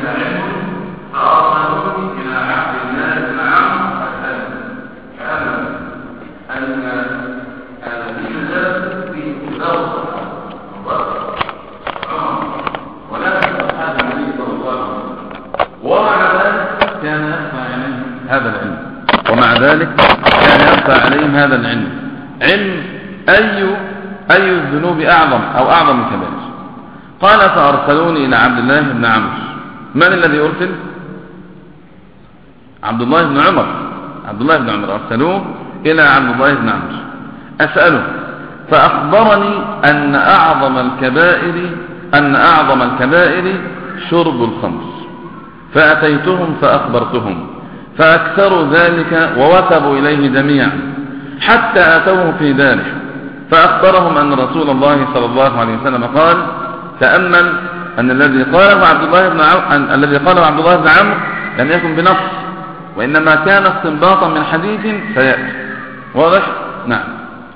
علم فأرسلوني إلى عبد الله بن عمرو الثاني فأعلم أن الدين ذات في كتاب ولا هذا النبي صلى الله عليه وسلم، ومع ذلك كان يخفى عليهم هذا العلم، ومع ذلك كان يخفى عليهم هذا العلم، علم أي الذنوب أعظم أو أعظم الكبائر. قال فأرسلوني إلى عبد الله بن عمرو. من الذي أرسل؟ عبد الله بن عمر. عبد الله بن عمر أرسلوه إلى عبد الله بن عمرو أسأله، فأخبرني أن أعظم الكبائر شرب الخمر، فأتيتهم فأخبرتهم فأكثروا ذلك ووثبوا إليه جميعا حتى أتوه في داره، فأخبرهم أن رسول الله صلى الله عليه وسلم قال: تأمل أن الذي قاله عبد الله بن عمرو لم يكن بنص، وإنما كان استنباطا من حديث سيأتي. واضح؟ نعم.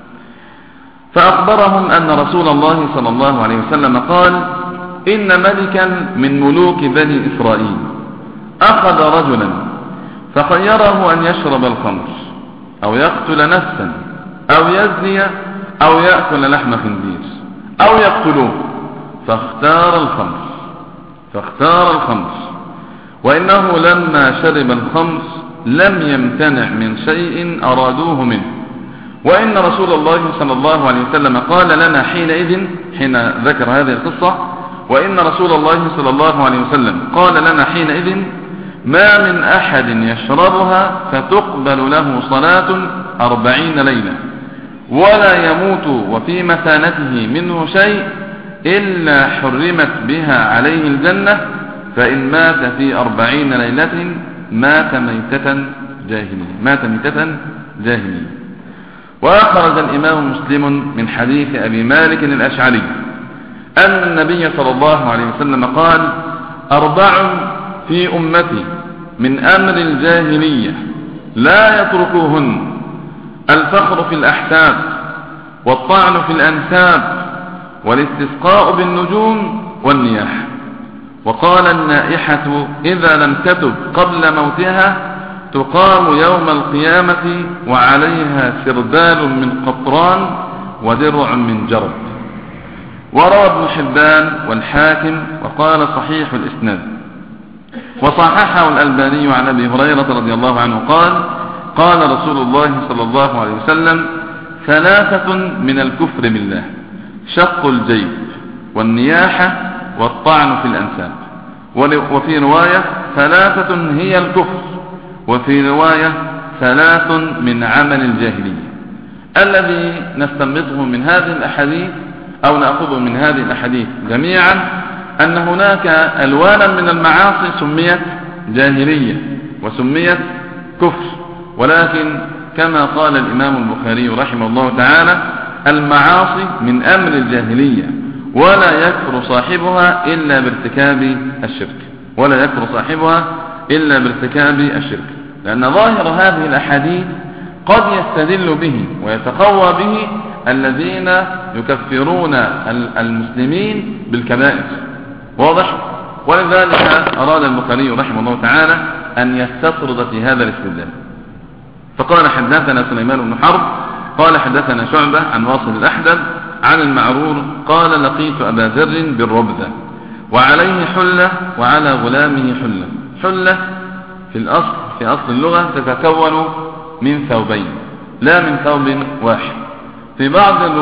فأخبرهم أن رسول الله صلى الله عليه وسلم قال: إن ملكا من ملوك بني إسرائيل أخذ رجلا فخيره أن يشرب الخمر أو يقتل نفسا أو يزني أو يأكل لحم خنزير أو يقتلوه، فاختار الخمر، وإنه لما شرب الخمر لم يمتنع من شيء أرادوه منه، وإن رسول الله صلى الله عليه وسلم قال لنا حين ذكر هذه القصة: وإن رسول الله صلى الله عليه وسلم قال لنا حينئذ: ما من أحد يشربها فتقبل له صلاة 40 ليلة ولا يموت وفي مثانته منه شيء إلا حرمت بها عليه الجنة، فإن مات في 40 ليلة مات ميتة جاهلية. وأخرج الإمام مسلم من حديث أبي مالك الأشعري أن النبي صلى الله عليه وسلم قال: 4 في أمتي من أمر الجاهلية لا يتركوهن: الفخر في الأحساب، والطعن في الأنساب، والاستسقاء بالنجوم، والنياح. وقال: النائحة إذا لم تتب قبل موتها تقام يوم القيامة وعليها سربال من قطران ودرع من جرب. وروى ابن حبان والحاكم وقال: صحيح الإسناد. وصححه الألباني عن أبي هريرة رضي الله عنه قال: قال رسول الله صلى الله عليه وسلم: 3 من الكفر بالله: شق الجيب، والنياحة، والطعن في الأنساب. وفي رواية: 3 هي الكفر، وفي رواية: 3 من عمل الجاهلية. الذي نستنبطه من هذه الأحاديث أو نأخذه من هذه الأحاديث جميعا أن هناك ألوانا من المعاصي سميت جاهلية وسميت كفر، ولكن كما قال الإمام البخاري رحمه الله تعالى: المعاصي من أمر الجاهلية ولا يكفر صاحبها إلا بارتكاب الشرك، لأن ظاهر هذه الأحاديث قد يستدل به ويتقوى به الذين يكفرون المسلمين بالكبائر. واضح؟ ولذلك أراد البخاري رحمه الله تعالى أن يستطرد في هذا الاستدلال، فقال: حدثنا سليمان بن حرب قال حدثنا شعبة عن واصل الأحدب عن المعرور قال: لقيت أبا ذر بالربذة وعليه حلة وعلى غلامه حلة. حلة في أصل اللغة تتكون من ثوبين لا من ثوب واحد. في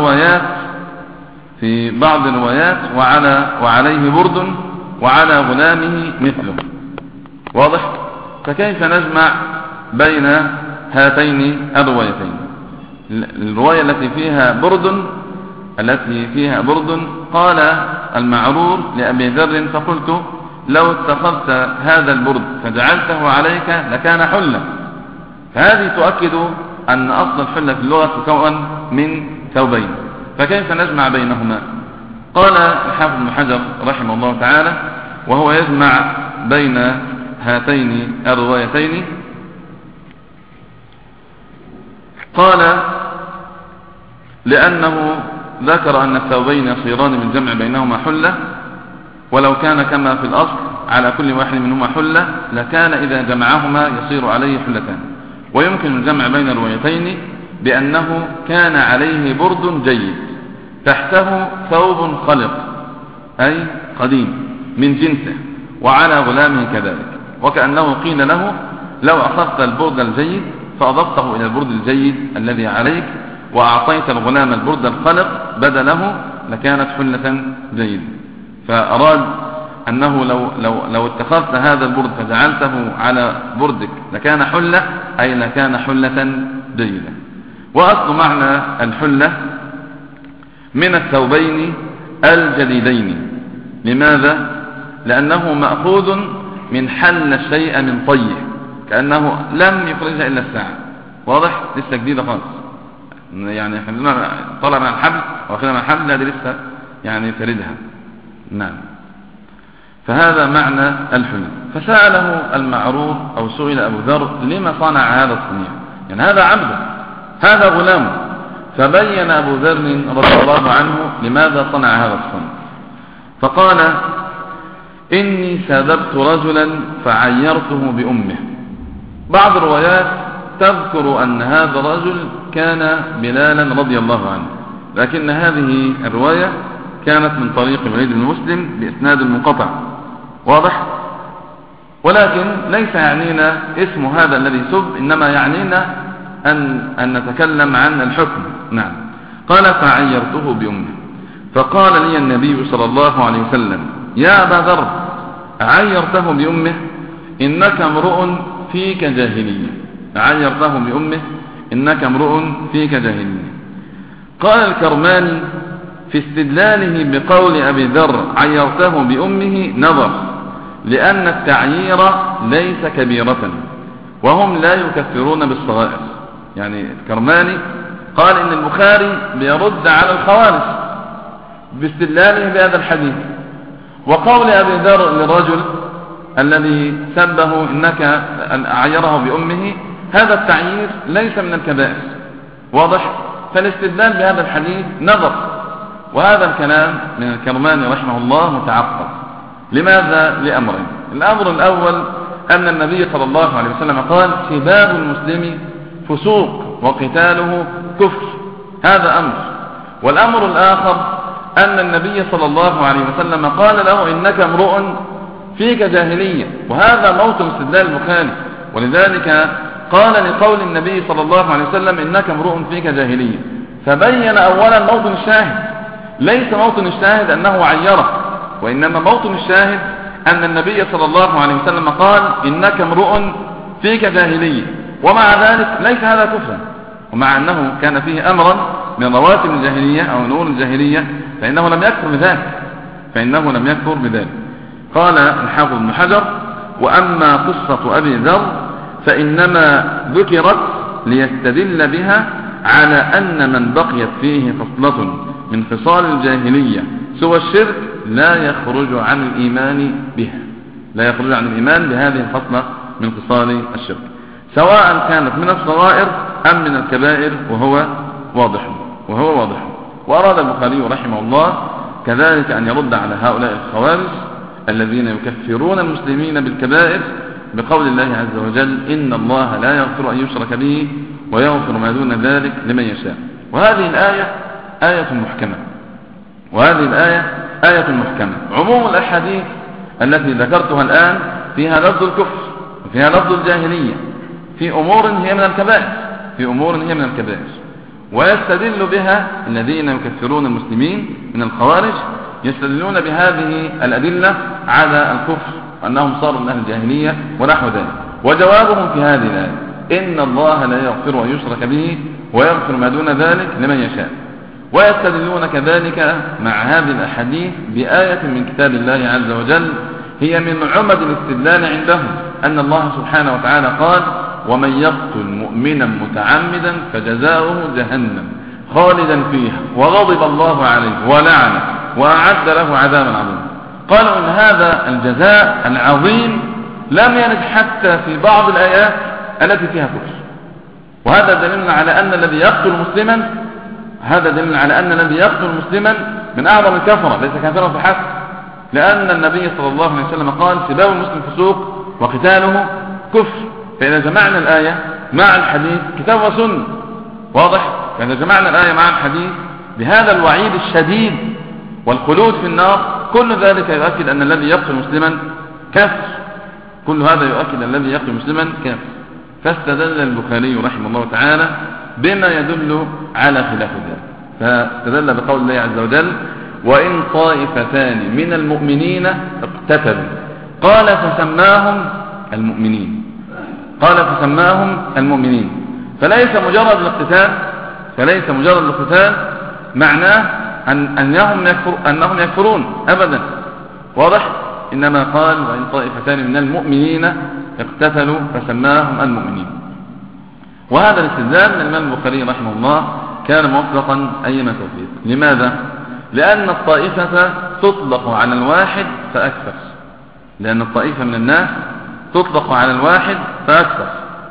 بعض الروايات وعليه برد وعلى غلامه مثله. واضح؟ فكيف نجمع بين هاتين الروايتين؟ الرواية التي فيها برد قال المعرور لأبي ذر: فقلت: لو اتخذت هذا البرد فجعلته عليك لكان حلة. فهذه تؤكد أن أصل الحلة في اللغة تكون من ثوبين، فكيف نجمع بينهما؟ قال الحافظ ابن حجر رحمه الله تعالى وهو يجمع بين هاتين الروايتين، قال: لأنه ذكر أن الثوبين يصيران من جمع بينهما حلة، ولو كان كما في الأصل على كل واحد منهما حلة لكان إذا جمعهما يصير عليه حلتان. ويمكن الجمع بين الروايتين بأنه كان عليه برد جيد تحته ثوب خلق أي قديم من جنسه وعلى غلامه كذلك، وكأنه قيل له لو أخذت البرد الجيد فأضفته إلى البرد الجيد الذي عليك وأعطيت الغلام البرد الخلق بدله لكانت حلة جيدة. فأراد أنه لو اتخذت هذا البرد فجعلته على بردك لكان حلة أي لكان حلة جيدة. وأصل معنى الحلة من الثوبين الجديدين. لماذا؟ لأنه مأخوذ من حل الشيء من طيه، كأنه لم يخرجها إلا الساعة. واضح؟ لسه جديدة خالص، يعني احنا طلع من الحبل واخذها من الحبل هذه لسه يعني فردها. نعم. فهذا معنى الحلة. فسأله المعروض أو سئل أبو ذر لما صنع هذا الصنيع، يعني هذا عبده هذا غلامه. فبين أبو ذر رضي الله عنه لماذا صنع هذا الصنيع، فقال إني سببت رجلا فعيرته بأمه. بعض الروايات تذكر أن هذا الرجل كان بلالا رضي الله عنه، لكن هذه الرواية كانت من طريق الوليد بن مسلم بإسناد منقطع. واضح؟ ولكن ليس يعنينا اسم هذا الذي سب، إنما يعنينا أن نتكلم عن الحكم. نعم. قال فعيرته بأمه، فقال لي النبي صلى الله عليه وسلم يا أبا ذر عيرته بأمه إنك امرؤ فيك جاهلية. عيرته بأمه إنك امرؤ فيك جاهلية. قال الكرماني في استدلاله بقول أبي ذر عيرته بأمه نظر، لأن التعيير ليس كبيرة وهم لا يكفرون بالصغائر. يعني الكرماني قال إن البخاري بيرد على الخوارج باستدلاله بهذا الحديث. وقول أبي ذر للرجل الذي سبه إنك عيره بأمه هذا التعيير ليس من الكبائر. واضح؟ فالاستدلال بهذا الحديث نظر، وهذا الكلام من الكرماني رحمه الله متعقب. لماذا؟ لأمرين. الأمر الأول أن النبي صلى الله عليه وسلم قال سباب المسلم فسوق وقتاله كفر، هذا أمر. والأمر الآخر أن النبي صلى الله عليه وسلم قال له إنك امرؤ فيك جاهلية، وهذا موطن استدلال البخاري. ولذلك قال لقول النبي صلى الله عليه وسلم إنك امرؤ فيك جاهلية، فبين أولا موطن الشاهد. ليس موطن الشاهد أنه عيره، وإنما موطن الشاهد أن النبي صلى الله عليه وسلم قال إنك امرؤ فيك جاهلية، ومع ذلك ليس هذا كفرا. ومع أنه كان فيه أمرا من رواتب الجاهلية أو نور الجاهلية فإنه لم يكفر بذلك. قال الحافظ ابن حجر وأما قصة أبي ذر فإنما ذكرت ليستدل بها على أن من بقيت فيه خصلة من خصال الجاهلية سوى الشرك لا يخرج عن الإيمان بهذه الخصلة من خصال الشرك، سواء كانت من الصغائر أم من الكبائر، وهو واضح. وأراد البخاري رحمه الله كذلك أن يرد على هؤلاء الخوارج الذين يكفرون المسلمين بالكبائر بقول الله عز وجل إن الله لا يغفر أن يشرك به ويغفر ما دون ذلك لمن يشاء. وهذه الآية آية محكمة. عموم الأحاديث التي ذكرتها الآن فيها لفظ الكفر وفيها لفظ الجاهلية في أمور هي من الكبائر، ويستدل بها الذين يكفرون المسلمين من الخوارج، يستدلون بهذه الأدلة على الكفر أنهم صاروا من أهل الجاهلية ونحو ذلك. وجوابهم في هذه الآية إن الله لا يغفر أن يشرك به ويغفر ما دون ذلك لمن يشاء. ويستدلون كذلك مع هذه الأحاديث بآية من كتاب الله عز وجل هي من عمد الاستدلال عندهم، أن الله سبحانه وتعالى قال ومن يقتل مؤمنا متعمدا فجزاؤه جهنم خالدا فيها وغضب الله عليه ولعنه وأعد له عذابا عظيما. قالوا إن هذا الجزاء العظيم لم يرد حتى في بعض الآيات التي فيها كفر، وهذا دليل على أن الذي يقتل مسلما من أعظم الكفرة، ليس كافرا فحسب، لأن النبي صلى الله عليه وسلم قال سباب المسلم فسوق وقتاله كفر. فإذا جمعنا الآية مع الحديث كتاب وسنة واضح، فإذا جمعنا الآية مع الحديث بهذا الوعيد الشديد والخلود في النار، كل ذلك يؤكد أن الذي يقتل مسلما كافر، كل هذا يؤكد أن الذي يقتل مسلما كافر. فاستدل البخاري رحمه الله تعالى بما يدل على خلاف ذلك، فاستدل بقول الله عز وجل وإن طائفتان من المؤمنين اقتتلوا قال فسماهم المؤمنين، قال فسماهم المؤمنين. فليس مجرد الاقتتال معناه أنهم يكفرون أبدا واضح، إنما قال وإن طائفتان من المؤمنين اقتتلوا فسماهم المؤمنين. وهذا الاستدلال من الإمام البخاري رحمه الله كان موفقا أيما توفيق. لماذا؟ لأن الطائفة تطلق على الواحد فأكثر، لأن الطائفة من الناس تطلق على الواحد فأكثر.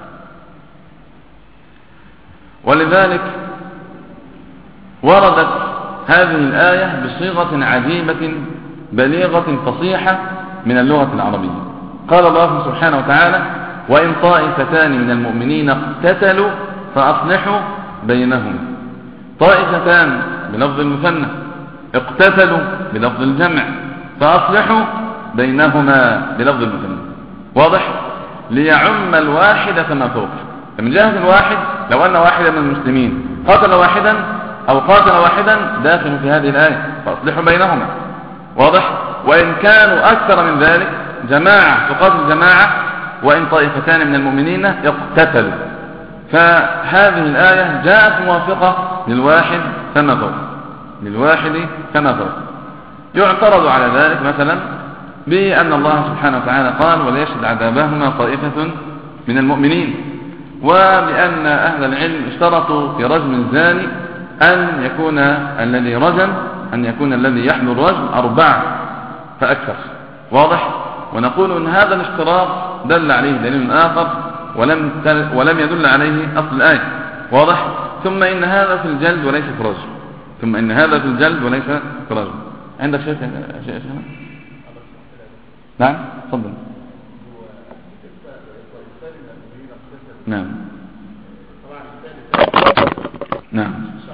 ولذلك وردت هذه الآية بصيغة عجيبة بليغة فصيحة من اللغة العربية. قال الله سبحانه وتعالى وإن طائفتان من المؤمنين اقتتلوا فأصلحوا بينهم. طائفتان بلفظ المثنى، اقتتلوا بلفظ الجمع، فأصلحوا بينهما بلفظ المثنى واضح، ليعم الواحد فما فوقه. فمن جهة الواحد لو أن واحدا من المسلمين قاتل واحدا أو قاتل واحدا داخل في هذه الآية فأصلحوا بينهما واضح. وإن كانوا أكثر من ذلك جماعة تقاتل جماعة وإن طائفتان من المؤمنين يقتتلوا، فهذه الآية جاءت موافقة للواحد كما فوق، للواحد كما فوق. يعترض على ذلك مثلا بأن الله سبحانه وتعالى قال وليشهد عذابهما طائفة من المؤمنين، وبأن أهل العلم اشترطوا في رجم الزاني أن يكون الذي رجم أن يكون الذي يحمل الرجم 4 فأكثر واضح. ونقول أن هذا الاشتراط دل عليه دليل آخر ولم يدل عليه أصل الآية واضح. ثم إن هذا في الجلد وليس في الرجم، ثم إن هذا في الجلد وليس في الرجم. عندك شيء نعم تفضل. نعم نعم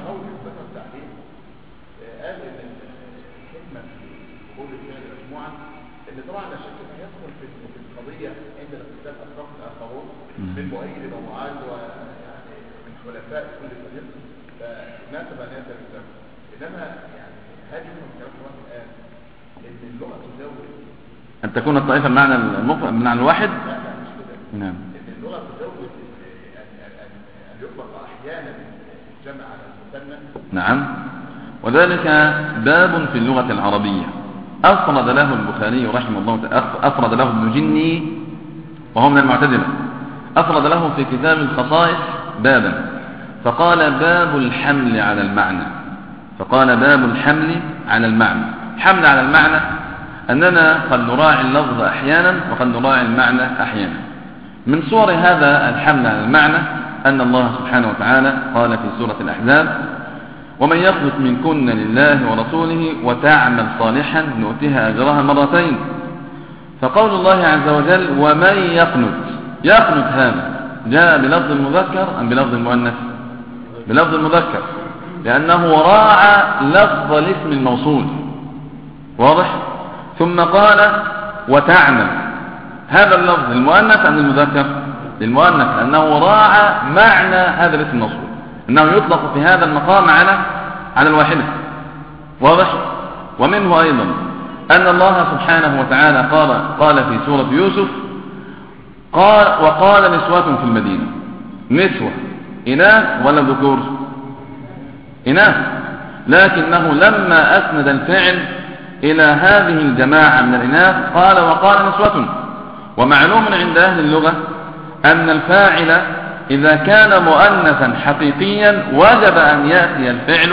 طبعا لا شك انه يدخل في القضيه عند الاختلاف اطراف اخرون من مؤيد ومعاد ويعني من خلفاء كل فريق، فناسب ان ياتي بالكلام. انما يعني هذه من كلام الله الان ان اللغه تزود ان تكون الطائفه بمعنى بمعنى الواحد. لا مش كده. نعم. ان اللغه تزود ان يطلق احيانا الجمع على المثنى. نعم. وذلك باب في اللغه العربيه أفرد له البخاري رحمه الله، أفرد له ابن جني وهو من المعتزلة، أفرد له في كتاب الخصائص بابا فقال باب الحمل على المعنى، فقال باب الحمل على المعنى. حمل على المعنى أننا قد نراعي اللفظ أحيانا وقد نراعي المعنى أحيانا. من صور هذا الحمل على المعنى أن الله سبحانه وتعالى قال في سورة الأحزاب ومن يقنت منكن لله ورسوله وتعمل صالحا نؤتها أجرها 2. فقول الله عز وجل ومن يقنت هذا جاء بلفظ المذكر أم بلفظ المؤنث؟ بلفظ المذكر، لأنه راعى لفظ الاسم الموصول واضح. ثم قال وتعمل، هذا اللفظ المؤنث أم المذكر؟ المؤنث، لأنه راعى معنى هذا الاسم الموصول، أنه يطلق في هذا المقام على الواحدة واضح. ومنه أيضا أن الله سبحانه وتعالى قال في سورة يوسف وقال نسوة في المدينة. نسوة إناث ولا ذكور؟ إناث، لكنه لما أسند الفعل إلى هذه الجماعة من الإناث قال وقال نسوة. ومعلوم عند أهل اللغة أن الفاعل إذا كان مؤنثا حقيقيا وجب أن يأتي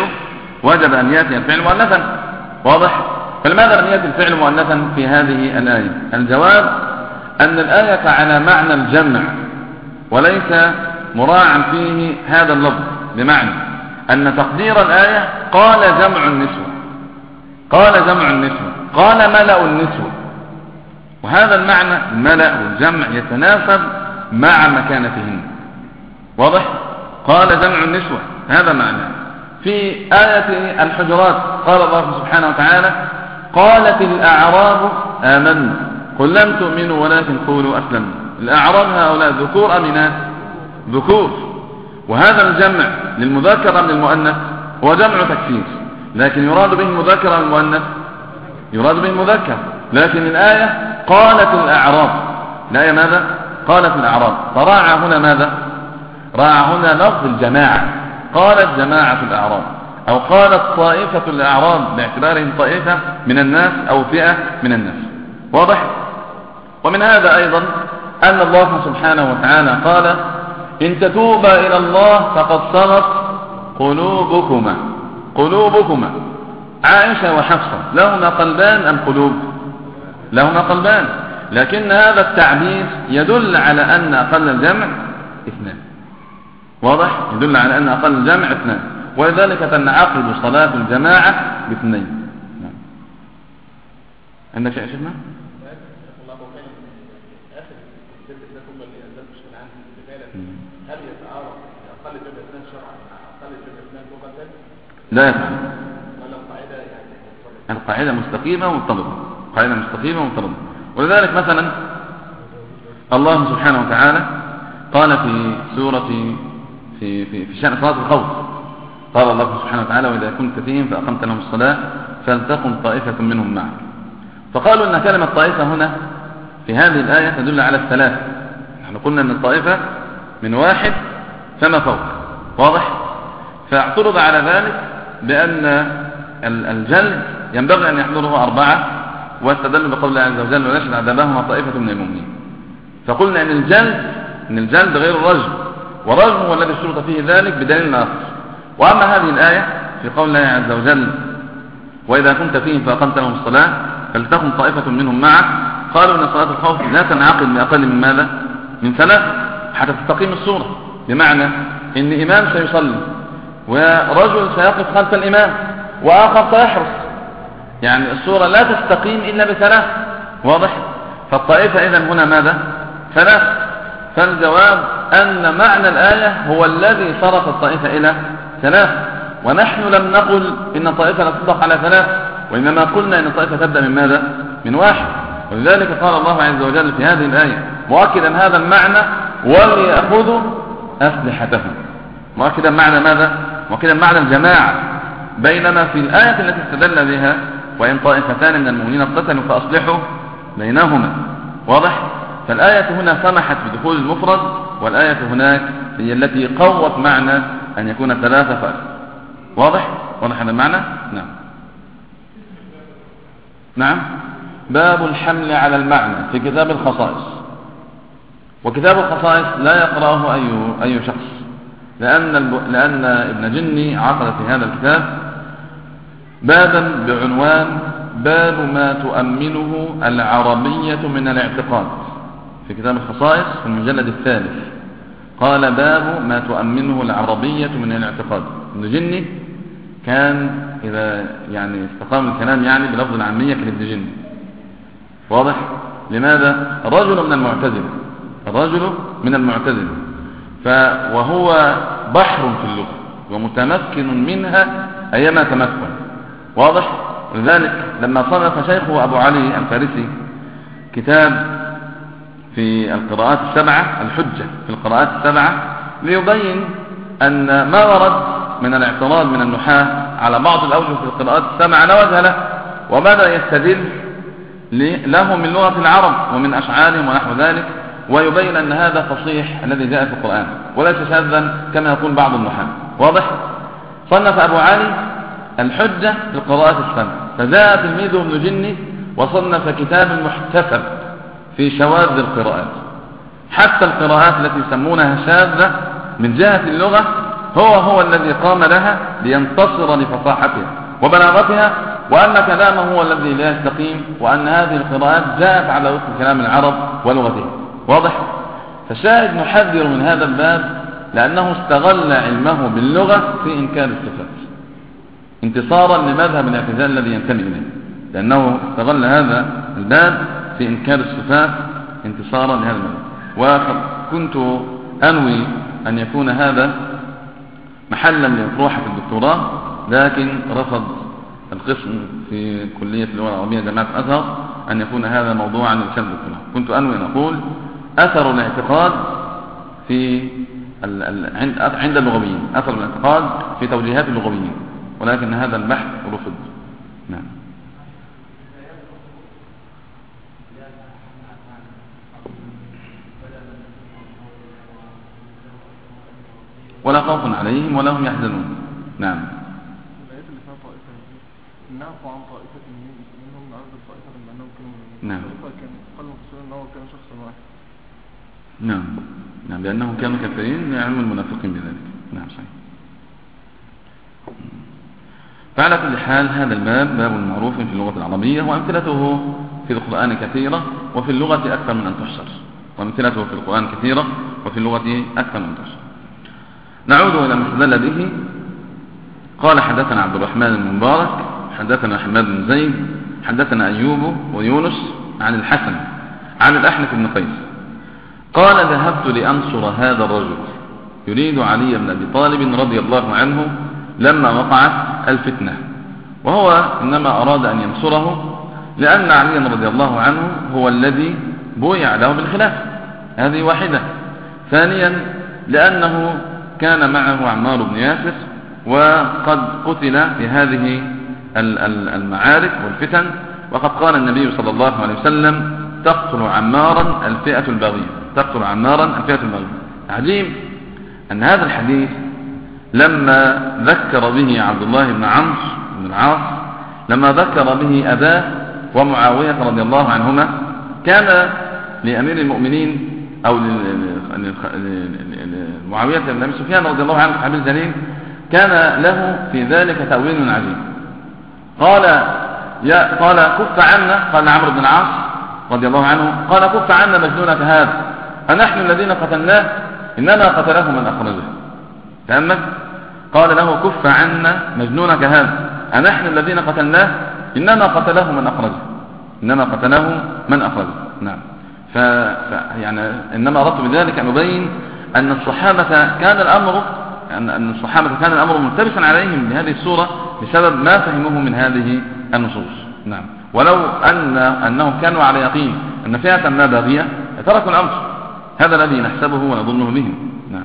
الفعل مؤنثا واضح. فلماذا لم يأتي الفعل مؤنثا في هذه الآية؟ الجواب أن الآية على معنى الجمع وليس مراعا فيه هذا اللفظ، بمعنى أن تقدير الآية قال جمع النسوة، قال ملأ النسوة، وهذا المعنى الملأ والجمع يتناسب مع مكانتهن. واضح؟ قال جمع النسوة، هذا معنى. في آية الحجرات قال الله سبحانه وتعالى قالت الأعراب آمنا قل لم تؤمنوا ولكن قولوا أسلمنا. الأعراب هؤلاء ذكور أم إناث؟ ذكور. وهذا الجمع للمذكر أم للمؤنث؟ هو جمع تكسير، لكن يراد به المذكر أم المؤنث؟ يراد به المذكر. لكن الآية قالت الأعراب، الآية ماذا؟ قالت الأعراب، فراعى هنا ماذا؟ راعى هنا لفظ الجماعة، قالت جماعة الأعراب، أو قالت طائفة الأعراب باعتبارهم طائفة من الناس أو فئة من الناس. واضح؟ ومن هذا أيضا أن الله سبحانه وتعالى قال إن تتوبا إلى الله فقد صغت قلوبكما. قلوبكما عائشة وحفصة لهما قلبان أم قلوب؟ لهما قلبان، لكن هذا التعبير يدل على أن أقل الجمع اثنان. واضح؟ يدل على أن أقل الجمع اثنان، ولذلك تنعقد صلاة الجماعة باثنين. عندك شيء شفنا؟ هل يتعارض أقل جمع اثنان شرعا مع أقل جمع اثنان لغة؟ لا يفعل. ولا القاعدة يعني القاعدة مستقيمة ومضطردة، قاعدة مستقيمة ومضطردة. ولذلك مثلا الله سبحانه وتعالى قال في سورة في شأن صلاة الخوف، قال الله سبحانه وتعالى وإذا كنت فيهم فأقمت لهم الصلاة فلتقم طائفة منهم معك. فقالوا أن كلمة طائفة هنا في هذه الآية تدل على الثلاثة. نحن قلنا أن الطائفة من واحد فما فوق. واضح؟ فاعترض على ذلك بأن الجلد ينبغي أن يحضره 4، واستدلوا بقول الله عز وجل ونشهد عذابهما طائفة من المؤمنين. فقلنا أن الجلد غير الرجم، والرجم هو الذي اشترط فيه ذلك بدليل آخر. وأما هذه الآية في قول الله عز وجل وإذا كنت فيهم فأقمت لهم الصلاة فلتكن طائفة منهم معك، قالوا أن صلاة الخوف لا تنعقد بأقل من ماذا؟ من 3 حتى تستقيم الصورة. بمعنى أن إمام سيصلي ورجل سيقف خلف الإمام وآخر سيحرس، يعني الصورة لا تستقيم إلا ب3. واضح؟ فالطائفة إذن هنا ماذا؟ 3. فالجواب أن معنى الآية هو الذي صرف الطائفة إلى 3، ونحن لم نقل إن الطائفة لا تطلق على 3، وإنما قلنا إن الطائفة تبدأ من ماذا؟ من 1. ولذلك قال الله عز وجل في هذه الآية مؤكدا هذا المعنى وليأخذوا أسلحتهم. مؤكدا معنى ماذا؟ مؤكدا معنى الجماعة. بينما في الآية التي استدل بها وإن طائفتان من المؤمنين اقتتلوا فأصلحوا بينهما. واضح؟ فالآية هنا سمحت بدخول المفرد، والآية هناك هي التي قوت معنى أن يكون 3 فأكثر. واضح؟ واضح هذا المعنى؟ نعم. نعم. باب الحمل على المعنى في كتاب الخصائص. وكتاب الخصائص لا يقرأه أي شخص، لأن ابن جني عقد في هذا الكتاب بابا بعنوان باب ما تؤمنه العربية من الاعتقاد. في كتاب الخصائص في المجلد الثالث قال باب ما تؤمنه العربية من الاعتقاد. ابن جني كان إذا يعني استقام الكلام يعني بلفظ العامية كابن جني. واضح؟ لماذا؟ رجل من المعتزلة، الرجل من المعتزلة، وهو بحر في اللغة ومتمكن منها أيما تمكن. واضح؟ لذلك لما صنف شيخه أبو علي الفارسي كتاب في القراءات السبعة، الحجة في القراءات السبعة، ليبين أن ما ورد من الاعتراض من النحاة على بعض الأوجه في القراءات السبعة لا وجه له، وبدأ يستدل له من لغة العرب ومن أشعارهم ونحو ذلك، ويبين أن هذا فصيح الذي جاء في القرآن وليس شاذا كما يقول بعض النحاة. واضح؟ صنف أبو علي الحجة في القراءات السبع، فجاء تلميذه ابن جني وصنف كتاب محتسب في شواذ القراءات. حتى القراءات التي يسمونها شاذة من جهة اللغة هو الذي قام لها لينتصر لفصاحتها وبلاغتها، وأن كلامه هو الذي لا يستقيم، وأن هذه القراءات جاءت على وفق كلام العرب ولغتهم. واضح؟ فالشاهد نحذر من هذا الباب لأنه استغل علمه باللغة في إنكار الصفات انتصارا لمذهب الاعتزال الذي ينتمي إليه. لأنه استغل هذا الباب في إنكار الصفات انتصارا لهذا المذهب. وكنت أنوي أن يكون هذا محلا لأطروحة الدكتوراه، لكن رفض القسم في كلية اللغة العربية جامعة الأزهر أن يكون هذا موضوعا لرسالة الدكتوراه. كنت أنوي أن أقول أثر الاعتقاد في عند اللغويين، أثر الاعتقاد في توجيهات اللغويين، ولكن هذا البحث رفض. نعم. ولا خوف عليهم ولا هم يحزنون. نعم. الآيات اللي فيها طائفة نعفو عن طائفة منهم نعرض الطائفة بما أنهم كانوا نعم. كان قال المفسرون أنه كان شخصا واحد. نعم. نعم، لأنهم كانوا كثيرين يعلم المنافقين بذلك. نعم صحيح. فعلى كل حال هذا الباب باب معروف في اللغة العربية، وأمثلته في القرآن كثيرة وفي اللغة أكثر من أن تحصر. وأمثلته في القرآن كثيرة وفي اللغة أكثر من أن تحصر. نعود إلى ما استدل به. قال حدثنا عبد الرحمن بن مبارك حدثنا حماد بن زيد حدثنا أيوب ويونس عن الحسن عن الأحنف بن قيس قال ذهبت لأنصر هذا الرجل، يريد علي بن أبي طالب رضي الله عنه لما وقعت الفتنة، وهو إنما أراد أن ينصره لأن علي رضي الله عنه هو الذي بويع له بالخلافة، هذه واحدة. ثانيا لأنه كان معه عمار بن ياسر وقد قتل في هذه المعارك والفتن، وقد قال النبي صلى الله عليه وسلم تقتل عمارا الفئة الباغية، تقتل عمارا الفئة الباغية. عجيب أن هذا الحديث لما ذكر به عبد الله بن عمرو بن العاص، لما ذكر به أباه ومعاوية رضي الله عنهما، كان لأمير المؤمنين أو معاوية بن أبي سفيان رضي الله عنه الصحابي الجليل كان له في ذلك تأويل عجيب. قال كف عنا، قال عمرو بن العاص رضي الله عنه، قال كف عنا مجنونك هذا أنحن الذين قتلناه إنما قتله من أخرجه. تأمل، قال له كف عنا مجنونك هذا أنحن الذين قتلناه إنما قتله من أخرجه، إنما قتله من أخرجه. نعم. يعني إنما أردت بذلك أن أبين أن الصحابة كان الأمر ملتبسا عليهم بهذه الصورة بسبب ما فهموه من هذه النصوص. نعم. ولو أنهم كانوا على يقين أن فئة ما باغية تركوا الأمر، هذا الذي نحسبه ونظنه بهم. نعم.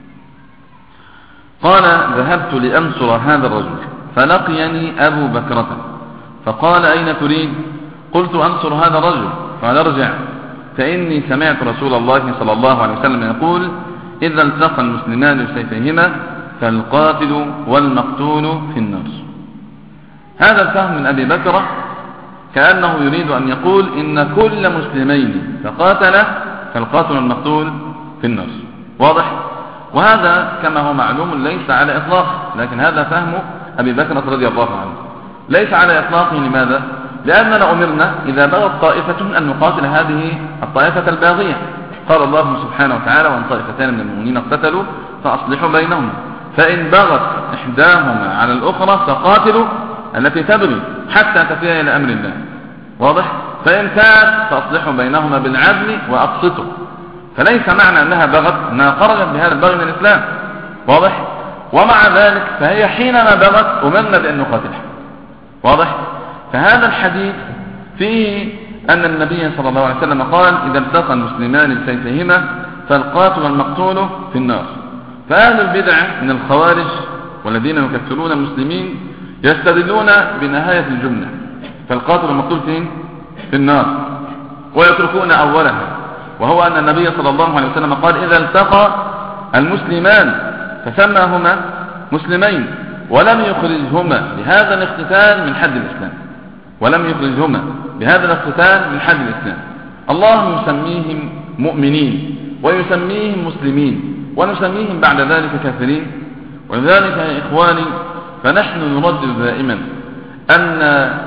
قال ذهبت لأنصر هذا الرجل فلقيني أبو بكرة فقال أين تريد؟ قلت أنصر هذا الرجل، قال ارجع فإني سمعت رسول الله صلى الله عليه وسلم يقول إذا التقى المسلمان بسيفيهما فالقاتل والمقتول في النار. هذا الفهم من أبي بكر كأنه يريد أن يقول إن كل مسلمين فقاتل فالقاتل والمقتول في النار. واضح؟ وهذا كما هو معلوم ليس على إطلاق، لكن هذا فهم أبي بكر رضي الله عنه، ليس على إطلاقه. لماذا؟ لأننا أمرنا إذا بغت طائفة أن نقاتل هذه الطائفة الباغية. قال الله سبحانه وتعالى وأن طائفتان من المؤمنين اقتتلوا فأصلحوا بينهم، فإن بغت إحداهما على الأخرى فقاتلوا التي تبغي حتى تفيء إلى أمر الله. واضح؟ فإن فات فأصلحوا بينهما بالعدل وأقسطوا. فليس معنى أنها بغت أنها خرجت بهذا البغي من الإسلام. واضح؟ ومع ذلك فهي حينما بغت أمرنا بأن نقاتلها. واضح؟ فهذا الحديث فيه أن النبي صلى الله عليه وسلم قال إذا التقى المسلمان بسيفيهما فالقاتل والمقتول في النار. فأهل البدع من الخوارج والذين يكفرون المسلمين يستدلون بنهاية الجملة فالقاتل والمقتول في النار، ويتركون أولها، وهو أن النبي صلى الله عليه وسلم قال إذا التقى المسلمان فسماهما مسلمين ولم يخرجهما بهذا الاقتتال من حد الإسلام، ولم يخرجهما بهذا الاقتتال من حد الإسلام. الله يسميهم مؤمنين ويسميهم مسلمين ونسميهم بعد ذلك كافرين. ولذلك يا إخواني فنحن نردد دائما أن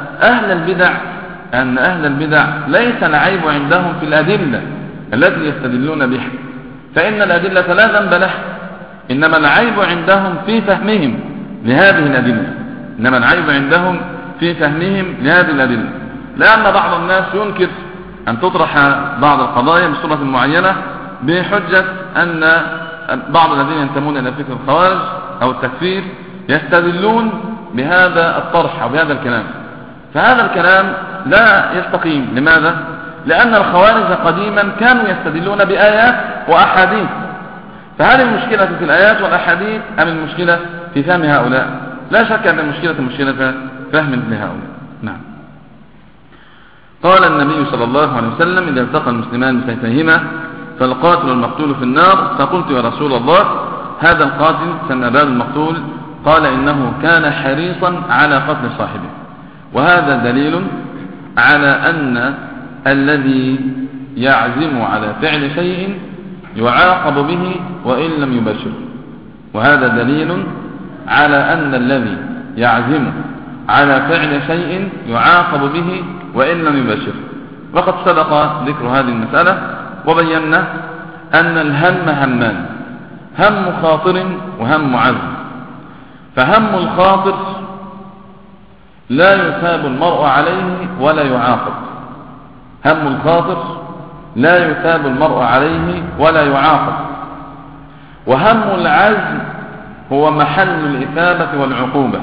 أهل البدع ليس العيب عندهم في الأدلة التي يستدلون بها، فإن الأدلة لا ذنب لها، إنما العيب عندهم في فهمهم لهذه الأدلة، إنما العيب عندهم في فهمهم لهذه الأدلة، لأن بعض الناس ينكر أن تطرح بعض القضايا بصورة معينة بحجة أن بعض الذين ينتمون إلى فكر الخوارج أو التكفير يستدلون بهذا الطرح أو بهذا الكلام، فهذا الكلام لا يستقيم. لماذا؟ لأن الخوارج قديما كانوا يستدلون بآيات وأحاديث، فهل المشكلة في الآيات والأحاديث أم المشكلة في فهم هؤلاء؟ لا شك أن المشكلة في فهم لهؤلاء. نعم. قال النبي صلى الله عليه وسلم: إذا التقى المسلمان بسيفيهما فالقاتل والمقتول في النار. فقلت: يا رسول الله، هذا القاتل فما بال المقتول؟ قال: إنه كان حريصا على قتل صاحبه. وهذا دليل على أن الذي يعزم على فعل شيء يعاقب به وإن لم يباشره. وهذا دليل على أن الذي يعزم على فعل شيء يعاقب به وإن لم يباشره. وقد سبق ذكر هذه المسألة وبينا أن الهم همان: هم خاطر وهم عزم. فهم الخاطر لا يثاب المرء عليه ولا يعاقب. هم الخاطر لا يثاب المرء عليه ولا يعاقب. وهم العزم هو محل الإثابة والعقوبة.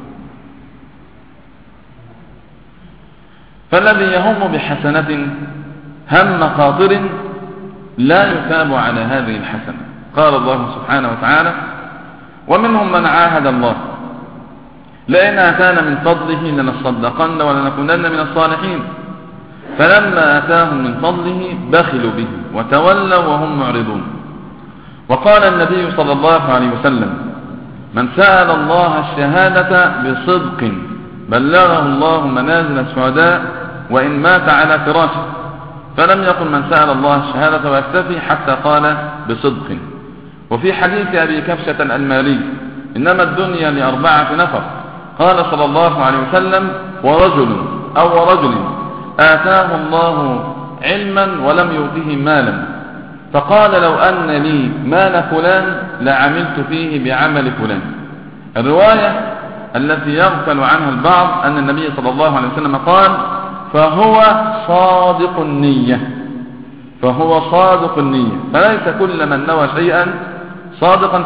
فالذي يهم بحسنة هم خاطر لا يثاب على هذه الحسنة. قال الله سبحانه وتعالى: ومنهم من عاهد الله لئن آتانا من فضله لنصدقن ولنكونن من الصالحين فلما آتاهم من فضله بخلوا به وتولوا وهم معرضون. وقال النبي صلى الله عليه وسلم: من سأل الله الشهادة بصدق بلغه الله منازل الشهداء وإن مات على فراشه. فلم يقل من سأل الله الشهادة ويكتفي حتى قال بصدق. وفي حديث أبي كبشة الأنماري: إنما الدنيا ل4 نفر. قال صلى الله عليه وسلم: ورجل آتاه الله علما ولم يؤته مالا فقال لو أن لي مال فلان لعملت فيه بعمل فلان. الرواية التي يغفل عنها البعض أن النبي صلى الله عليه وسلم قال: فهو صادق النية. فليس كل من نوى شيئا صادقا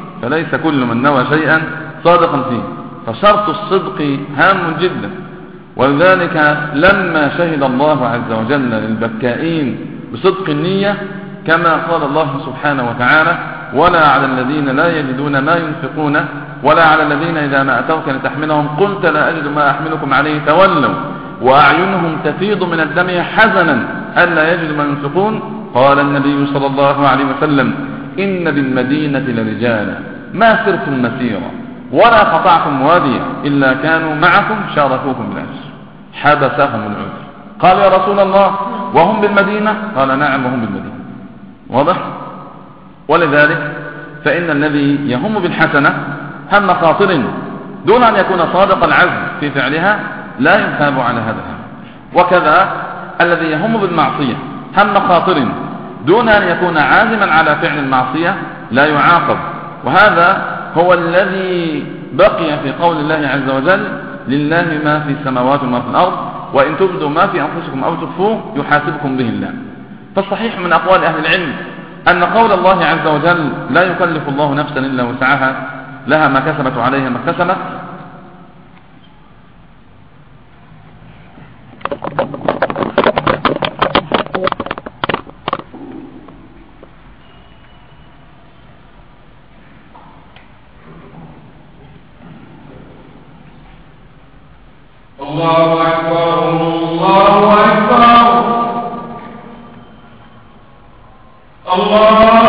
فيه. فشرط الصدق هام جدا. ولذلك لما شهد الله عز وجل للبكائين بصدق النية كما قال الله سبحانه وتعالى: ولا على الذين لا يجدون ما ينفقون ولا على الذين إذا ما أتوك لتحملهم قلت لا أجد ما أحملكم عليه تولوا وأعينهم تفيض من الدم حزنا ألا يجدوا ما ينفقون. قال النبي صلى الله عليه وسلم: إن بالمدينة لرجالا ما سرتم مسيرا ولا قطعتم واديا إلا كانوا معكم شاركوكم بالأجر حبسهم العذر. قال: يا رسول الله وهم بالمدينة؟ قال: نعم وهم بالمدينة. واضح؟ ولذلك فإن الذي يهم بالحسنة هم خاطر دون أن يكون صادق العزم في فعلها لا يثاب على هذا الهم. وكذا الذي يهم بالمعصية هم خاطر دون أن يكون عازما على فعل المعصية لا يعاقب. وهذا هو الذي بقي في قول الله عز وجل: لله ما في السماوات وما في الأرض وإن تبدوا ما في أنفسكم أو تخفوه يحاسبكم به الله. فالصحيح من أقوال أهل العلم أن قول الله عز وجل: لا يكلف الله نفسا إلا وسعها لها ما كسبت وعليها ما اكتسبت الله أكبر الله أكبر الله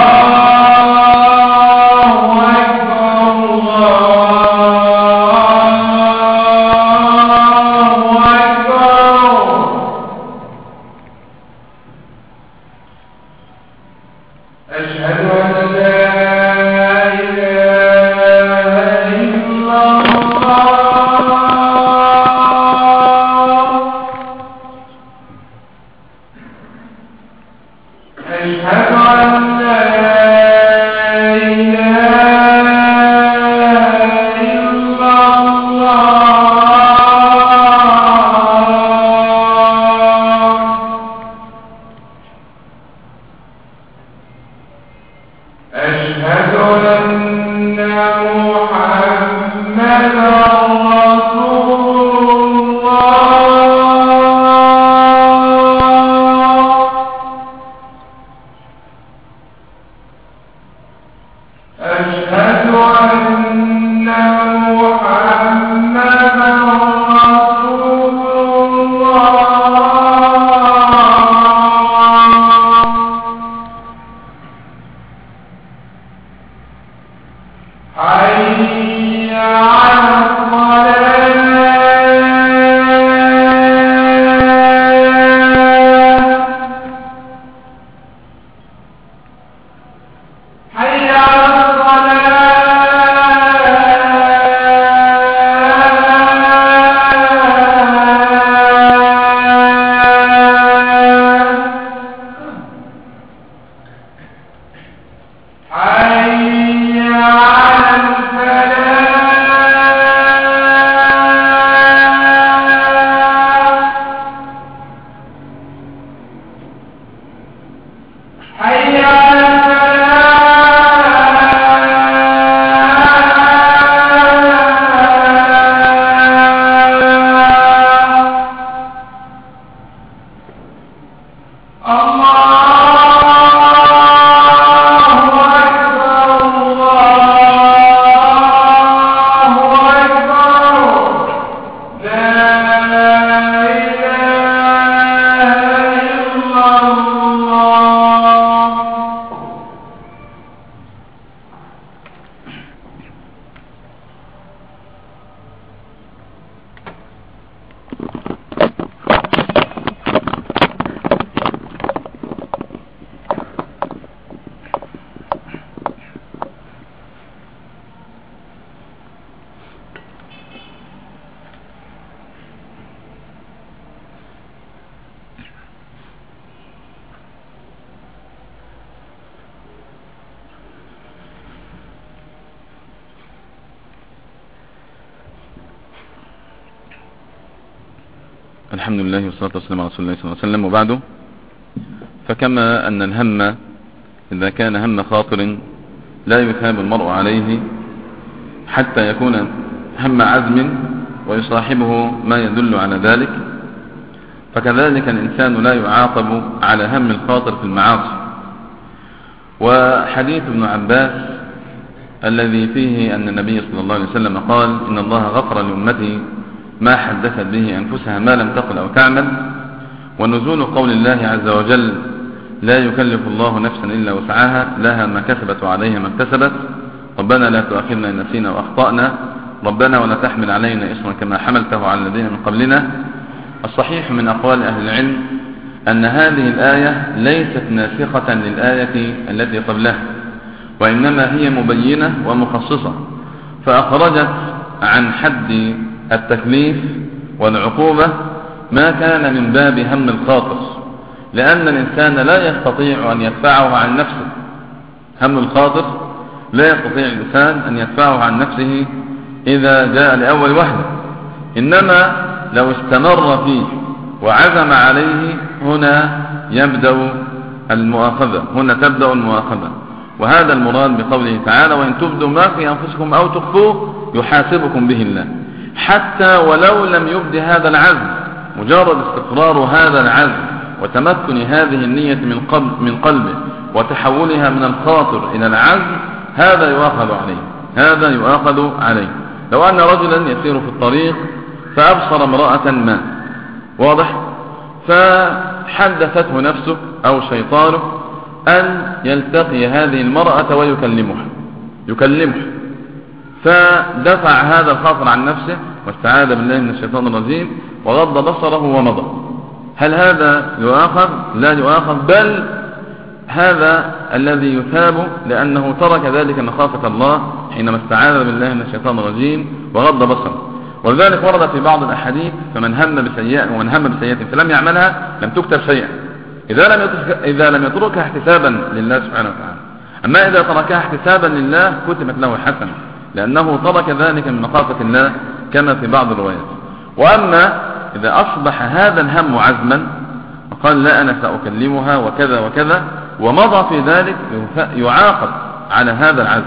الله أن محمدا رسول الله أشهد أن محمدا رسول الله حي على الصلاة حي على حي على الفلاح حي على الحمد لله والصلاة والسلام على رسول الله صلى الله عليه وسلم. وبعده، فكما أن الهم إذا كان هم خاطر لا يثاب المرء عليه حتى يكون هم عزم ويصاحبه ما يدل على ذلك، فكذلك الإنسان لا يعاقب على هم الخاطر في المعاصي. وحديث ابن عباس الذي فيه أن النبي صلى الله عليه وسلم قال: إن الله غفر لأمتي ما حدثت به أنفسها ما لم تقل أو تعمل، ونزول قول الله عز وجل: لا يكلف الله نفسا إلا وسعها لها ما كسبت وعليها ما اكتسبت، ربنا لا تؤاخذنا إن نسينا وأخطأنا، ربنا ولا تحمل علينا إصرا كما حملته على الذين من قبلنا. الصحيح من أقوال أهل العلم أن هذه الآية ليست ناسخة للآية التي قبلها، وإنما هي مبينة ومخصصة، فأخرجت عن حد التكليف والعقوبة ما كان من باب هم الخاطر، لأن الإنسان لا يستطيع أن يدفعه عن نفسه. هم الخاطر لا يستطيع الإنسان أن يدفعه عن نفسه إذا جاء لأول وهلة، إنما لو استمر فيه وعزم عليه هنا يبدأ المؤاخذة، هنا تبدأ المؤاخذة. وهذا المراد بقوله تعالى: وإن تبدوا ما في أنفسكم أو تخفوه يحاسبكم به الله. حتى ولو لم يبد هذا العزم، مجرد استقرار هذا العزم وتمكن هذه النية من قلبه وتحولها من الخاطر إلى العزم، هذا يؤاخذ عليه، هذا يؤاخذ عليه. لو أن رجلا يسير في الطريق فأبصر امرأة ما، واضح، فحدثته نفسه أو شيطانه أن يلتقي هذه المرأة ويكلمها، فدفع هذا الخاطر عن نفسه واستعاذ بالله من الشيطان الرجيم وغض بصره ومضى. هل هذا يؤاخذ؟ لا يؤاخذ، بل هذا الذي يثاب لأنه ترك ذلك مخافة الله حينما استعاذ بالله من الشيطان الرجيم وغض بصره. ولذلك ورد في بعض الأحاديث: فمن هم بسيئة ومن هم بسيئة فلم يعملها لم تكتب شيئا، إذا لم يتركها احتسابا لله سبحانه وتعالى. أما إذا تركها احتسابا لله كتبت له حسنة، لأنه ترك ذلك من مخافة الله كما في بعض الروايات. وأما إذا أصبح هذا الهم عزما وقال: لا أنا سأكلمها وكذا وكذا، ومضى في ذلك، يعاقب على هذا العزم،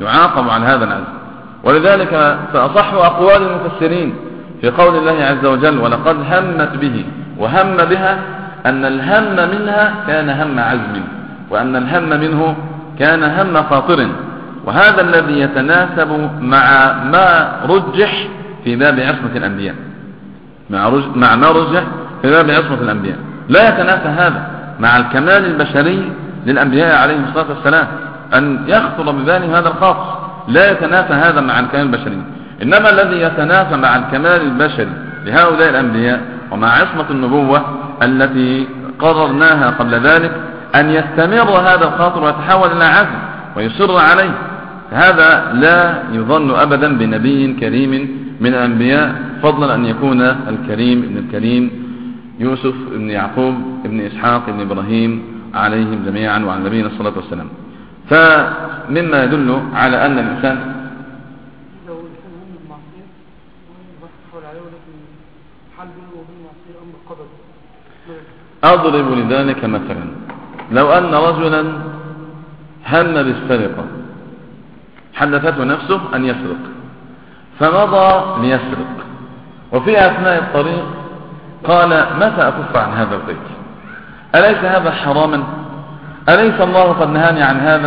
يعاقب على هذا العزم. ولذلك فأصح أقوال المفسرين في قول الله عز وجل ولقد همت به وهم بها أن الهم منها كان هم عزم، وأن الهم منه كان هم خاطر، وهذا الذي يتناسب مع ما رجح في باب عصمة الأنبياء، مع ما رجح في باب عصمة الأنبياء. لا يتنافى هذا مع الكمال البشري للأنبياء عليهم الصلاة والسلام أن يخطر ببالهم هذا الخاص، لا يتنافى هذا مع الكمال البشري. إنما الذي يتنافى مع الكمال البشري لهؤلاء الأنبياء ومع عصمة النبوة التي قررناها قبل ذلك أن يستمر هذا الخاطر ويتحول إلى عزم ويصر عليه. هذا لا يظن أبدا بنبي كريم من الأنبياء، فضلا أن يكون الكريم ابن الكريم يوسف ابن يعقوب ابن إسحاق ابن إبراهيم عليهم جميعا وعلى نبينا الصلاة والسلام. فمما يدل على أن الإنسان لو الإنسان هم المعصية ويحصل عليه ولكن حل بينه وبين المعصية أمر قدر. أضرب لذلك مثلا، لو أن رجلا هم بالسرقة، حدثته نفسه أن يسرق فمضى ليسرق، وفي أثناء الطريق قال متى أكف عن هذا البيت؟ أليس هذا حراما؟ أليس الله قد نهاني عن هذا؟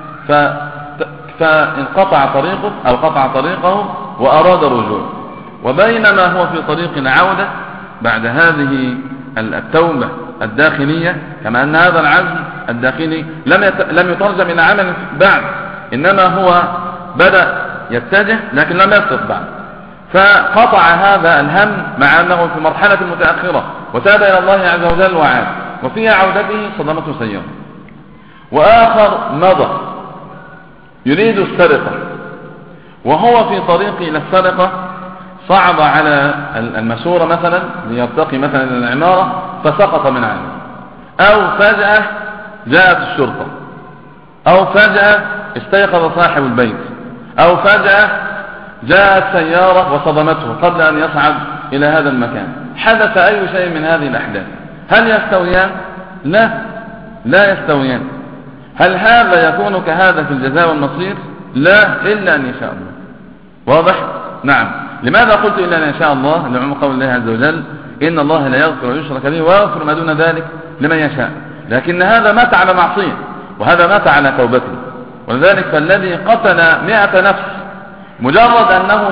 فانقطع طريقه أو قطع طريقه وأراد الرجوع، وبينما هو في طريق العودة بعد هذه التوبة الداخلية، كما أن هذا العزم الداخلي لم يترجم إلى عمل بعد، إنما هو بدأ يتجه لكن لم يسرق بعد، فقطع هذا الهم مع أنه في مرحلة متأخرة وتاب إلى الله عز وجل وعاد، وفي عودته صدمته سيارة. وآخر مضى يريد السرقة، وهو في طريق إلى السرقة صعد على المسورة مثلا ليرتقي مثلا إلى العمارة فسقط من عنه، أو فجأة جاءت الشرطة، أو فجأة استيقظ صاحب البيت، أو فجأة جاءت سيارة وصدمته قبل أن يصعد إلى هذا المكان. حدث أي شيء من هذه الأحداث، هل يستويان؟ لا يستويان. هل هذا يكون كهذا في الجزاء والمصير؟ لا، إلا أن يشاء الله. واضح؟ نعم. لماذا قلت إلا أن يشاء الله؟ لعموم قول الله عز وجل إن الله لا يغفر ويشرك به ويغفر ما دون ذلك لمن يشاء، لكن هذا مات على معصية وهذا مات على توبته. ولذلك فالذي قتل 100 نفس مجرد أنه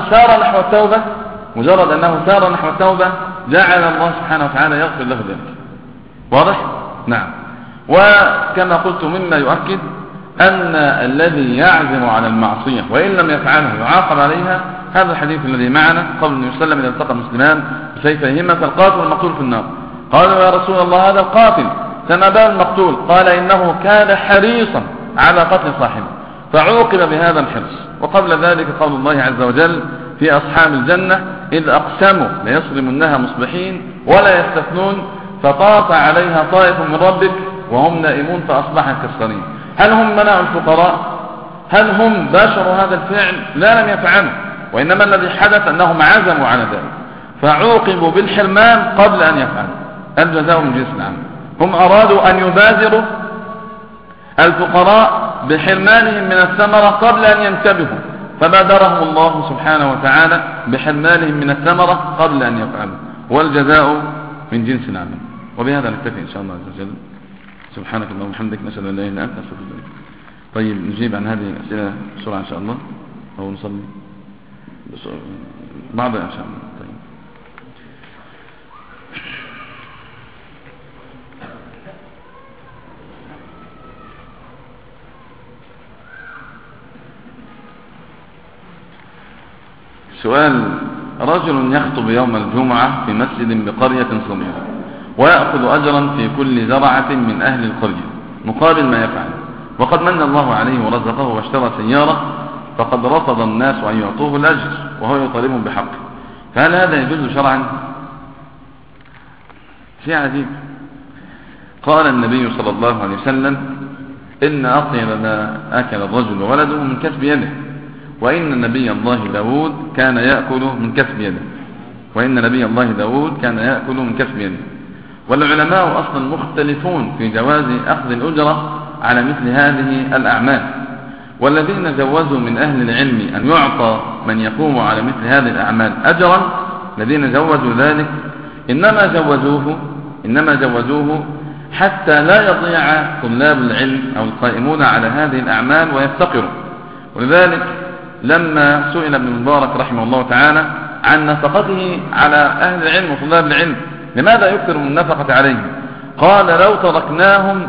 سار نحو التوبة جعل الله سبحانه وتعالى يغفر له ذلك. واضح؟ نعم. وكما قلت مما يؤكد أن الذي يعزم على المعصية وإن لم يفعلها يعاقب عليها هذا الحديث الذي معنا قبل أن يسلم إذا التقى المسلمان بسيفيهما فالقاتل والمقتول في النار. قالوا يا رسول الله هذا القاتل، فما بال المقتول؟ قال إنه كان حريصا على قتل صاحبه فعوقب بهذا الحرص. وقبل ذلك قول الله عز وجل في أصحاب الجنة إذ أقسموا ليصرمنها مصبحين ولا يستثنون فطاف عليها طائف من ربك وهم نائمون فأصبحت كالصريم. هل هم منعوا الفقراء؟ هل هم باشروا هذا الفعل؟ لا، لم يفعلوا، وإنما الذي حدث أنهم عزموا على ذلك فعوقبوا بالحرمان قبل أن يفعلوا. الجزاء من جنس العمل. هم أرادوا أن يبادروا الفقراء بحرمانهم من الثمرة قبل أن ينتبهوا، فبادرهم الله سبحانه وتعالى بحرمانهم من الثمرة قبل أن يفعلوا، والجزاء من جنس العمل. وبهذا نكتفي إن شاء الله عز وجل. سبحانك اللهم وبحمدك، نشهد أن لا إله إلا أنت، نستغفرك. طيب نجيب عن هذه الأسئلة بسرعة إن شاء الله، أو نصلي بعضها إن شاء الله. طيب سؤال: رجل يخطب يوم الجمعة في مسجد بقرية صغيرة ويأخذ أجرا في كل زرعة من أهل القرية مقابل ما يفعل، وقد من الله عليه ورزقه واشترى سيارة، فقد رفض الناس أن يعطوه الأجر وهو يطالبهم بحقه، فهل هذا يجوز شرعا؟ شيء عجيب. قال النبي صلى الله عليه وسلم إن أطيب ما أكل الرجل وولده من كسب يده، وإن نبي الله داود كان يأكل من كسب يده. والعلماء أصلا مختلفون في جواز أخذ الأجرة على مثل هذه الأعمال، والذين جوزوا من أهل العلم أن يعطى من يقوم على مثل هذه الأعمال أجرا، الذين جوزوا ذلك إنما جوزوه حتى لا يضيع طلاب العلم أو القائمون على هذه الأعمال ويفتقروا. ولذلك لما سئل ابن المبارك رحمه الله تعالى عن نفقته على أهل العلم وطلاب العلم، لماذا يكثر من النفقة عليهم؟ قال لو تركناهم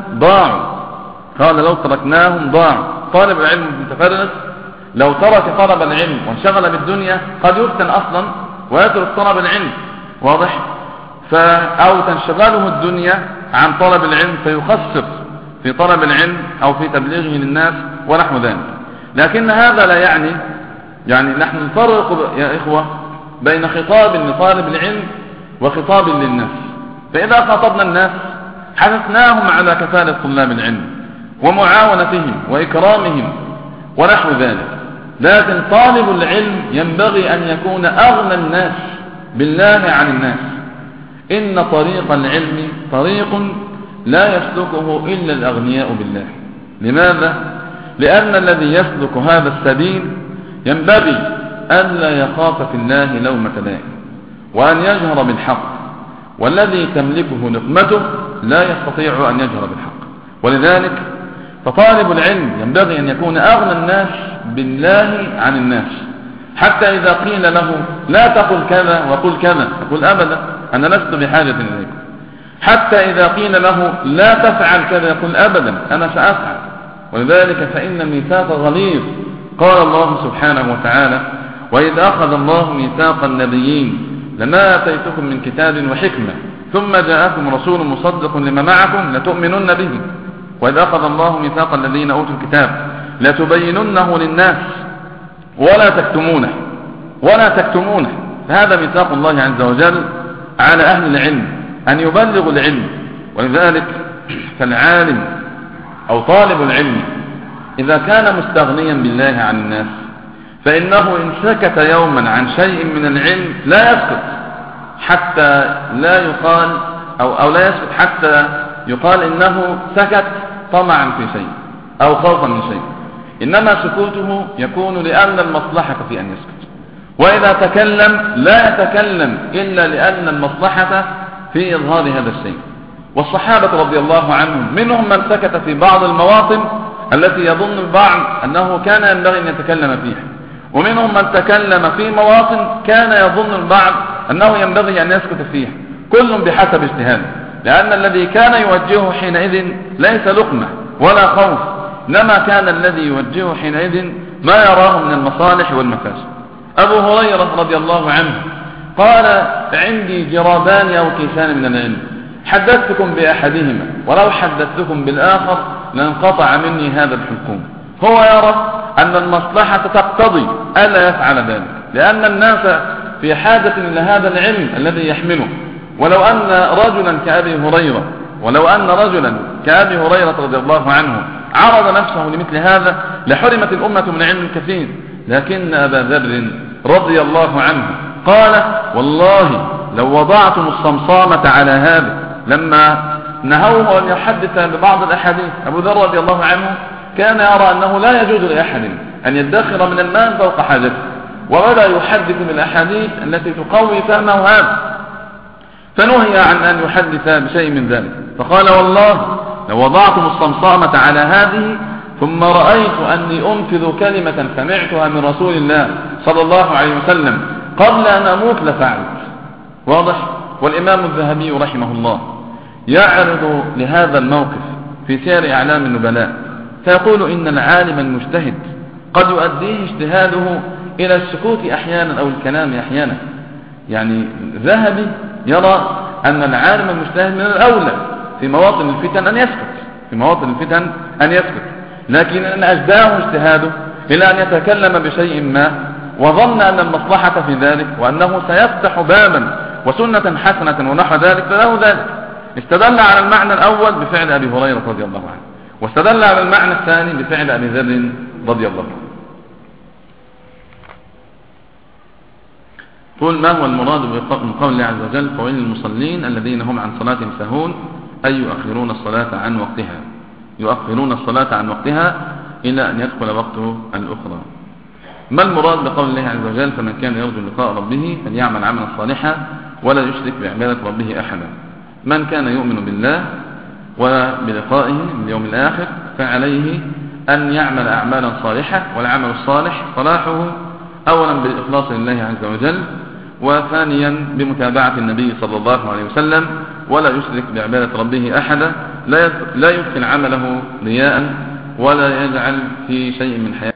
ضاعوا. طالب العلم المتفرغ لو ترك طلب العلم وانشغل بالدنيا قد يفتن أصلا ويترك طلب العلم، واضح؟ أو تنشغله الدنيا عن طلب العلم فيخسر في طلب العلم أو في تبليغه للناس ونحو ذلك. لكن هذا لا يعني نحن نفرق يا إخوة بين خطاب لطالب العلم وخطاب للناس. فإذا خاطبنا الناس حثناهم على كفالة طلاب العلم ومعاونتهم وإكرامهم ونحو ذلك، لكن طالب العلم ينبغي أن يكون أغنى الناس بالله عن الناس. إن طريق العلم طريق لا يسلكه إلا الأغنياء بالله. لماذا؟ لأن الذي يسلك هذا السبيل ينبغي ألا يخاف في الله لومة لائم وأن يجهر بالحق، والذي تملكه نقمته لا يستطيع أن يجهر بالحق. ولذلك فطالب العلم ينبغي أن يكون أغنى الناس بالله عن الناس، حتى إذا قيل له لا تقل كذا وقل كذا يقول أبدا أنا لست بحاجة إليكم. حتى إذا قيل له لا تفعل كذا يقول أبدا أنا سأفعل. ولذلك فإن الميثاق غليظ. قال الله سبحانه وتعالى وإذ أخذ الله ميثاق النبيين لما آتيتكم من كتاب وحكمة ثم جاءكم رسول مصدق لما معكم لتؤمنن به وإذ أخذ الله ميثاق الذين أوتوا الكتاب لتبيننه للناس ولا تكتمونه. هذا ميثاق الله عز وجل على أهل العلم أن يبلغوا العلم. ولذلك فالعالم أو طالب العلم إذا كان مستغنيا بالله عن الناس فإنه إن سكت يوما عن شيء من العلم لا يسكت حتى لا يقال أو لا يسكت حتى يقال إنه سكت طمعا في شيء أو خوفا من شيء، إنما سكوته يكون لأن المصلحة في أن يسكت. وإذا تكلم لا يتكلم إلا لأن المصلحة في إظهار هذا الشيء. والصحابة رضي الله عنهم منهم من سكت في بعض المواطن التي يظن البعض أنه كان ينبغي أن يتكلم فيها، ومنهم من تكلم في مواطن كان يظن البعض أنه ينبغي أن يسكت فيها، كل بحسب اجتهاده. لأن الذي كان يوجهه حينئذ ليس لقمة ولا خوف، إنما كان الذي يوجهه حينئذ ما يراه من المصالح والمفاسد. أبو هريرة رضي الله عنه قال عندي جرابان أو كيسان من العلم حدثتكم بأحدهما ولو حدثتكم بالآخر لانقطع مني هذا الحكم. هو يرى أن المصلحة تقتضي ألا يفعل ذلك، لأن الناس في حاجة إلى هذا العلم الذي يحمله. ولو أن رجلا كأبي هريرة رضي الله عنه عرض نفسه لمثل هذا لحرمت الأمة من علم كثير. لكن أبا ذر رضي الله عنه قال والله لو وضعتم الصمصامة على هذا، لما نهوه أن يحدث ببعض الأحاديث أبو ذر رضي الله عنه كان يرى أنه لا يجوز لأحد أن يدخر من المال فوق حاجته، ولا يحدث بالأحاديث التي تقوي فهمه هذا، فنهي عن أن يحدث بشيء من ذلك. فقال والله لو وضعتم الصمصامة على هذه ثم رأيت أني أنفذ كلمة سمعتها من رسول الله صلى الله عليه وسلم قبل أن أموت لفعلت. واضح؟ والإمام الذهبي رحمه الله يعرض لهذا الموقف في سير أعلام النبلاء فيقول إن العالم المجتهد قد يؤديه اجتهاده إلى السكوت أحيانا أو الكلام أحيانا. يعني ذهبي يرى أن العالم المجتهد من الأولى في مواطن الفتن أن يسكت، لكن أن أجداه اجتهاده إلى أن يتكلم بشيء ما وظن أن المصلحة في ذلك وأنه سيفتح بابا وسنة حسنة ونحو ذلك فله ذلك. استدل على المعنى الأول بفعل أبي هريرة رضي الله عنه، واستدل على المعنى الثاني بفعل أبي ذر رضي الله عنه. قل ما هو المراد من قول الله عز وجل فويل للمصلين الذين هم عن صلاتهم ساهون أي يؤخرون الصلاة عن وقتها. إلى أن يدخل وقته الأخرى. ما المراد بقول الله عز وجل فمن كان يرجو لقاء ربه فليعمل عملا صالحا ولا يشرك بعبادة ربه أحدا؟ من كان يؤمن بالله وبلقائه باليوم الآخر فعليه أن يعمل أعمالا صالحة، والعمل الصالح صلاحه أولا بالإخلاص لله عز وجل، وثانيا بمتابعة النبي صلى الله عليه وسلم، ولا يشرك بعبادة ربه أحدا، لا يدخل عمله رياء ولا يجعل في شيء من حياته